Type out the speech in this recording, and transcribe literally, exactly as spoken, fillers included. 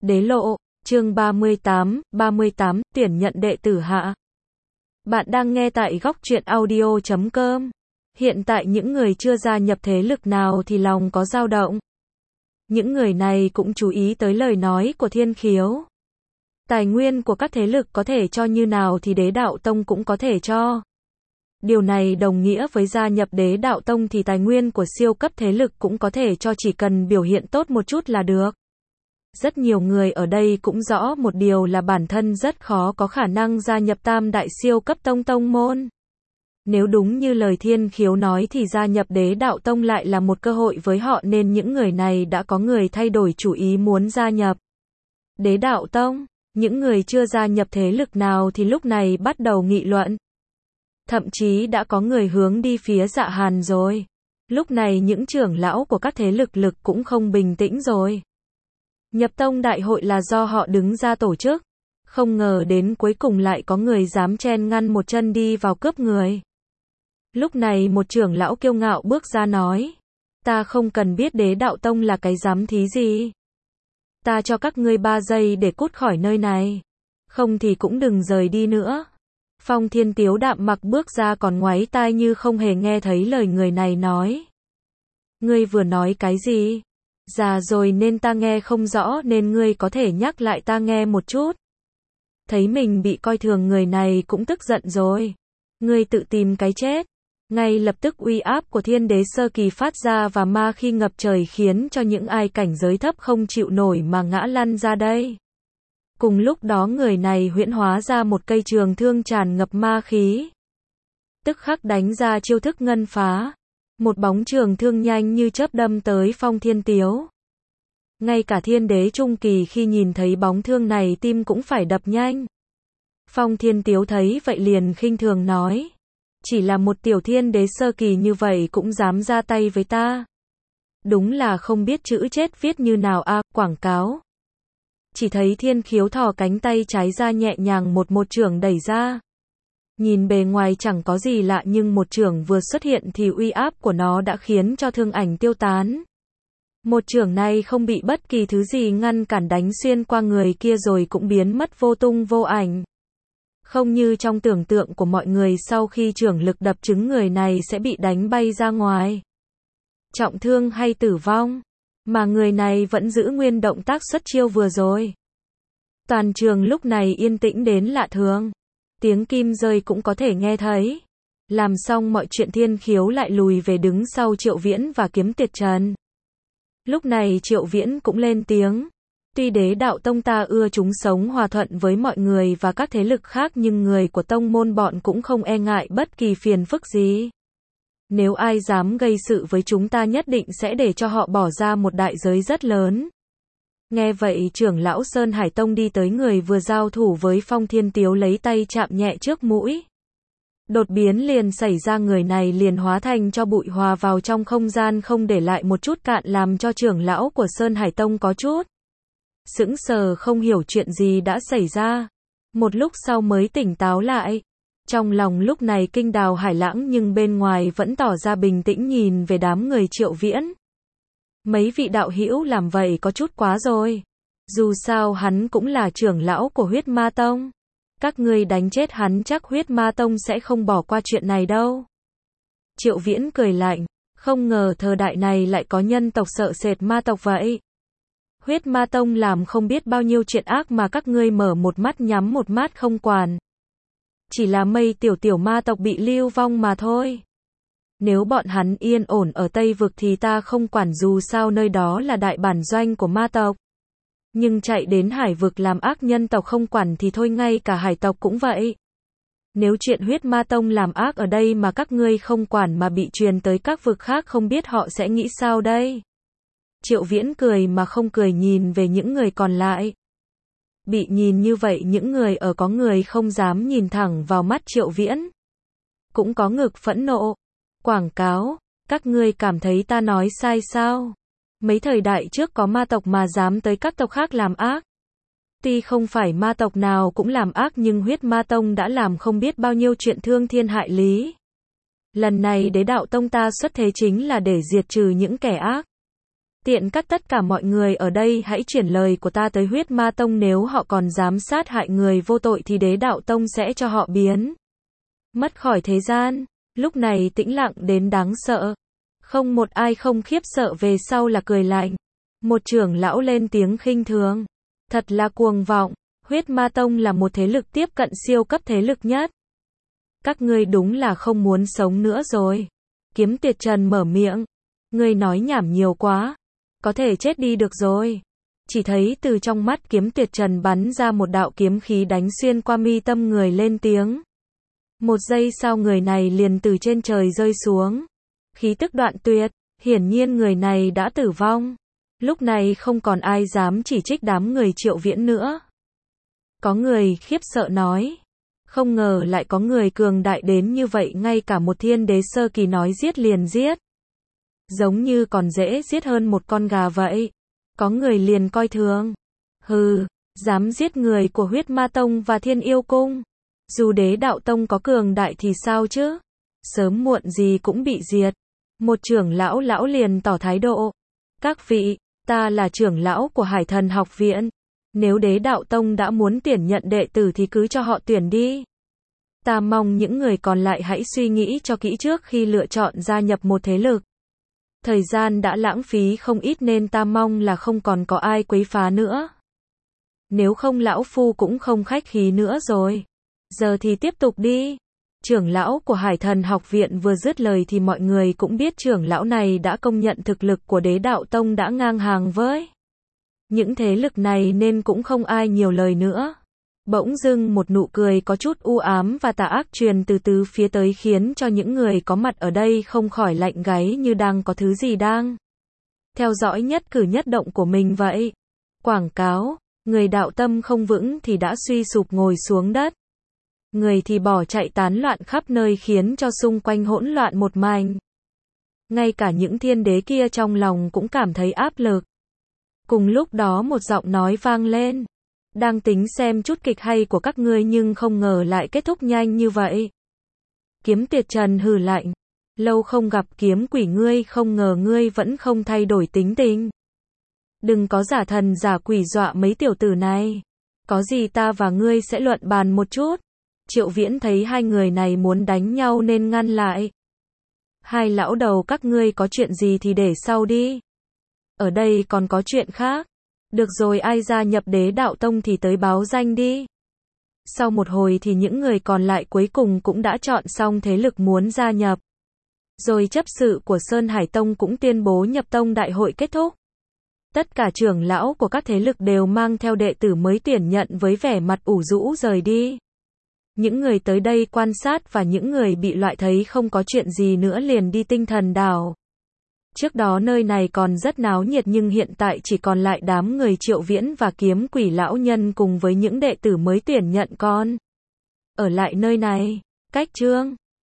Đế lộ, chương ba mươi tám, ba mươi tám, tuyển nhận đệ tử hạ. Bạn đang nghe tại góc truyện audio chấm com. Hiện tại những người chưa gia nhập thế lực nào thì lòng có dao động. Những người này cũng chú ý tới lời nói của Thiên Khiếu. Tài nguyên của các thế lực có thể cho như nào thì Đế Đạo Tông cũng có thể cho. Điều này đồng nghĩa với gia nhập Đế Đạo Tông thì tài nguyên của siêu cấp thế lực cũng có thể cho, chỉ cần biểu hiện tốt một chút là được. Rất nhiều người ở đây cũng rõ một điều là bản thân rất khó có khả năng gia nhập tam đại siêu cấp tông tông môn. Nếu đúng như lời Thiên Khiếu nói thì gia nhập Đế Đạo Tông lại là một cơ hội với họ, nên những người này đã có người thay đổi chủ ý muốn gia nhập Đế Đạo Tông. Những người chưa gia nhập thế lực nào thì lúc này bắt đầu nghị luận. Thậm chí đã có người hướng đi phía Dạ Hàn rồi. Lúc này những trưởng lão của các thế lực lực cũng không bình tĩnh rồi. Nhập tông đại hội là do họ đứng ra tổ chức. Không ngờ đến cuối cùng lại có người dám chen ngăn một chân đi vào cướp người. Lúc này một trưởng lão kiêu ngạo bước ra nói. Ta không cần biết Đế Đạo Tông là cái giám thí gì. Ta cho các ngươi ba giây để cút khỏi nơi này. Không thì cũng đừng rời đi nữa. Phong Thiên Tiếu đạm mặc bước ra còn ngoáy tai như không hề nghe thấy lời người này nói. Ngươi vừa nói cái gì? Già rồi nên ta nghe không rõ, nên ngươi có thể nhắc lại ta nghe một chút. Thấy mình bị coi thường, người này cũng tức giận rồi. Ngươi tự tìm cái chết. Ngay lập tức uy áp của Thiên Đế Sơ Kỳ phát ra và ma khi ngập trời khiến cho những ai cảnh giới thấp không chịu nổi mà ngã lăn ra đây. Cùng lúc đó người này huyễn hóa ra một cây trường thương tràn ngập ma khí. Tức khắc đánh ra chiêu thức ngân phá. Một bóng trường thương nhanh như chớp đâm tới Phong Thiên Tiếu. Ngay cả Thiên Đế Trung Kỳ khi nhìn thấy bóng thương này tim cũng phải đập nhanh. Phong Thiên Tiếu thấy vậy liền khinh thường nói. Chỉ là một tiểu Thiên Đế Sơ Kỳ như vậy cũng dám ra tay với ta. Đúng là không biết chữ chết viết như nào a. À, quảng cáo. Chỉ thấy Thiên Khiếu thò cánh tay trái ra nhẹ nhàng một một chưởng đẩy ra. Nhìn bề ngoài chẳng có gì lạ nhưng một chưởng vừa xuất hiện thì uy áp của nó đã khiến cho thương ảnh tiêu tán. Một chưởng này không bị bất kỳ thứ gì ngăn cản, đánh xuyên qua người kia rồi cũng biến mất vô tung vô ảnh. Không như trong tưởng tượng của mọi người, sau khi chưởng lực đập trúng người này sẽ bị đánh bay ra ngoài. Trọng thương hay tử vong. Mà người này vẫn giữ nguyên động tác xuất chiêu vừa rồi. Toàn trường lúc này yên tĩnh đến lạ thường. Tiếng kim rơi cũng có thể nghe thấy. Làm xong mọi chuyện Thiên Khiếu lại lùi về đứng sau Triệu Viễn và Kiếm Tiệt Trần. Lúc này Triệu Viễn cũng lên tiếng. Tuy Đế Đạo Tông ta ưa chúng sống hòa thuận với mọi người và các thế lực khác, nhưng người của tông môn bọn cũng không e ngại bất kỳ phiền phức gì. Nếu ai dám gây sự với chúng ta nhất định sẽ để cho họ bỏ ra một đại giới rất lớn. Nghe vậy trưởng lão Sơn Hải Tông đi tới người vừa giao thủ với Phong Thiên Tiếu, lấy tay chạm nhẹ trước mũi. Đột biến liền xảy ra, người này liền hóa thành cho bụi hòa vào trong không gian không để lại một chút cạn, làm cho trưởng lão của Sơn Hải Tông có chút sững sờ, không hiểu chuyện gì đã xảy ra. Một lúc sau mới tỉnh táo lại. Trong lòng lúc này kinh đào hải lãng nhưng bên ngoài vẫn tỏ ra bình tĩnh nhìn về đám người Triệu Viễn. Mấy vị đạo hữu làm vậy có chút quá rồi. Dù sao hắn cũng là trưởng lão của Huyết Ma Tông. Các ngươi đánh chết hắn chắc Huyết Ma Tông sẽ không bỏ qua chuyện này đâu. Triệu Viễn cười lạnh. Không ngờ thời đại này lại có nhân tộc sợ sệt ma tộc vậy. Huyết Ma Tông làm không biết bao nhiêu chuyện ác mà các ngươi mở một mắt nhắm một mắt không quản. Chỉ là mây tiểu tiểu ma tộc bị lưu vong mà thôi. Nếu bọn hắn yên ổn ở Tây Vực thì ta không quản, dù sao nơi đó là đại bản doanh của ma tộc. Nhưng chạy đến Hải Vực làm ác nhân tộc không quản thì thôi, ngay cả hải tộc cũng vậy. Nếu chuyện Huyết Ma Tông làm ác ở đây mà các ngươi không quản mà bị truyền tới các vực khác, không biết họ sẽ nghĩ sao đây? Triệu Viễn cười mà không cười nhìn về những người còn lại. Bị nhìn như vậy những người ở có người không dám nhìn thẳng vào mắt Triệu Viễn. Cũng có ngực phẫn nộ. Quảng cáo, các ngươi cảm thấy ta nói sai sao? Mấy thời đại trước có ma tộc mà dám tới các tộc khác làm ác. Tuy không phải ma tộc nào cũng làm ác nhưng Huyết Ma Tông đã làm không biết bao nhiêu chuyện thương thiên hại lý. Lần này Đế Đạo Tông ta xuất thế chính là để diệt trừ những kẻ ác. Tiện cắt tất cả mọi người ở đây hãy chuyển lời của ta tới huyết ma tông, nếu họ còn dám sát hại người vô tội thì đế đạo tông sẽ cho họ biến mất khỏi thế gian. Lúc này tĩnh lặng đến đáng sợ. Không một ai không khiếp sợ, về sau là cười lạnh. Một trưởng lão lên tiếng khinh thường. Thật là cuồng vọng, huyết ma tông là một thế lực tiếp cận siêu cấp thế lực nhất. Các ngươi đúng là không muốn sống nữa rồi. Kiếm Tuyệt Trần mở miệng. Ngươi nói nhảm nhiều quá. Có thể chết đi được rồi. Chỉ thấy từ trong mắt Kiếm Tuyệt Trần bắn ra một đạo kiếm khí đánh xuyên qua mi tâm người lên tiếng. Một giây sau người này liền từ trên trời rơi xuống. Khí tức đoạn tuyệt, hiển nhiên người này đã tử vong. Lúc này không còn ai dám chỉ trích đám người Triệu Viễn nữa. Có người khiếp sợ nói. Không ngờ lại có người cường đại đến như vậy, ngay cả một thiên đế sơ kỳ nói giết liền giết. Giống như còn dễ giết hơn một con gà vậy. Có người liền coi thường. Hừ, dám giết người của huyết ma tông và thiên yêu cung. Dù đế đạo tông có cường đại thì sao chứ? Sớm muộn gì cũng bị diệt. Một trưởng lão lão liền tỏ thái độ. Các vị, ta là trưởng lão của Hải Thần học viện. Nếu đế đạo tông đã muốn tuyển nhận đệ tử thì cứ cho họ tuyển đi. Ta mong những người còn lại hãy suy nghĩ cho kỹ trước khi lựa chọn gia nhập một thế lực. Thời gian đã lãng phí không ít nên ta mong là không còn có ai quấy phá nữa. Nếu không lão phu cũng không khách khí nữa rồi. Giờ thì tiếp tục đi. Trưởng lão của Hải Thần học viện vừa dứt lời thì mọi người cũng biết trưởng lão này đã công nhận thực lực của đế đạo tông đã ngang hàng với những thế lực này nên cũng không ai nhiều lời nữa. Bỗng dưng một nụ cười có chút u ám và tà ác truyền từ từ phía tới khiến cho những người có mặt ở đây không khỏi lạnh gáy, như đang có thứ gì đang theo dõi nhất cử nhất động của mình vậy. Quảng cáo, người đạo tâm không vững thì đã suy sụp ngồi xuống đất. Người thì bỏ chạy tán loạn khắp nơi khiến cho xung quanh hỗn loạn một mảnh. Ngay cả những thiên đế kia trong lòng cũng cảm thấy áp lực. Cùng lúc đó một giọng nói vang lên. Đang tính xem chút kịch hay của các ngươi nhưng không ngờ lại kết thúc nhanh như vậy. Kiếm Tuyệt Trần hừ lạnh. Lâu không gặp kiếm quỷ ngươi, không ngờ ngươi vẫn không thay đổi tính tình. Đừng có giả thần giả quỷ dọa mấy tiểu tử này. Có gì ta và ngươi sẽ luận bàn một chút. Triệu Viễn thấy hai người này muốn đánh nhau nên ngăn lại. Hai lão đầu các ngươi có chuyện gì thì để sau đi. Ở đây còn có chuyện khác. Được rồi, ai gia nhập đế đạo tông thì tới báo danh đi. Sau một hồi thì những người còn lại cuối cùng cũng đã chọn xong thế lực muốn gia nhập. Rồi chấp sự của Sơn Hải Tông cũng tuyên bố nhập tông đại hội kết thúc. Tất cả trưởng lão của các thế lực đều mang theo đệ tử mới tuyển nhận với vẻ mặt ủ rũ rời đi. Những người tới đây quan sát và những người bị loại thấy không có chuyện gì nữa liền đi Tinh Thần Đảo. Trước đó nơi này còn rất náo nhiệt nhưng hiện tại chỉ còn lại đám người Triệu Viễn và kiếm quỷ lão nhân cùng với những đệ tử mới tuyển nhận con. Ở lại nơi này. Cách chương